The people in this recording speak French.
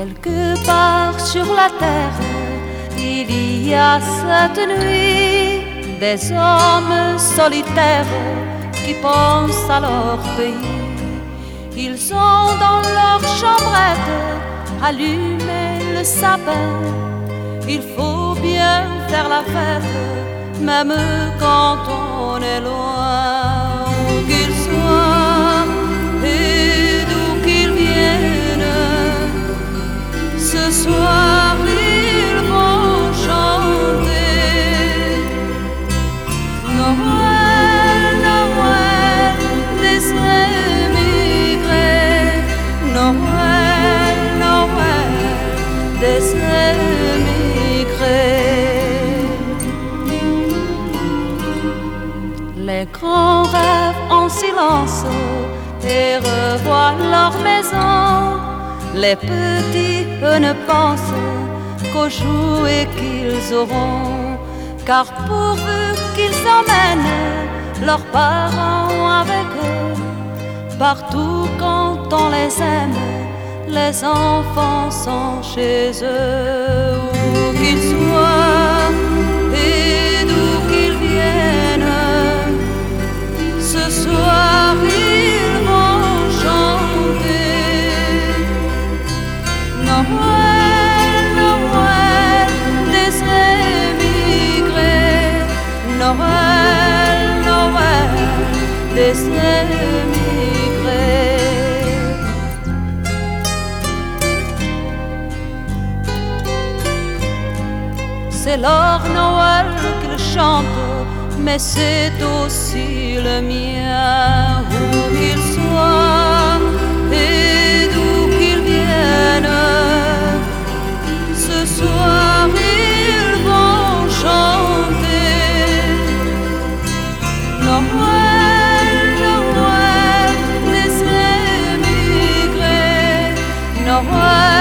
Quelque part sur la terre, il y a cette nuit des hommes solitaires qui pensent à leur pays. Ils ont dans leur chambrette allumé le sapin. Il faut bien faire la fête, même quand on est loin. Où qu'ils soient et d'où qu'ils viennent, ce soir ils vont chanter Noël, Noël des émigrés, Noël, Noël des émigrés. Les grands rêvent en silence et revoient leur maison. Les petits, eux, ne pensent qu'aux jouets qu'ils auront, car pourvu qu'ils emmènent leurs parents avec eux, partout quand on les aime, les enfants sont chez eux. Où qu'ils soient et d'où qu'ils viennent, ce soir ils vont chanter Noël, Noël des émigrés, Noël, Noël des émigrés. C'est leur Noël qu'ils chantent, mais c'est aussi le mien. Où qu'ils soient et d'où qu'ils viennent, ce soir ils vont chanter Noël, Noël des émigrés, Noël.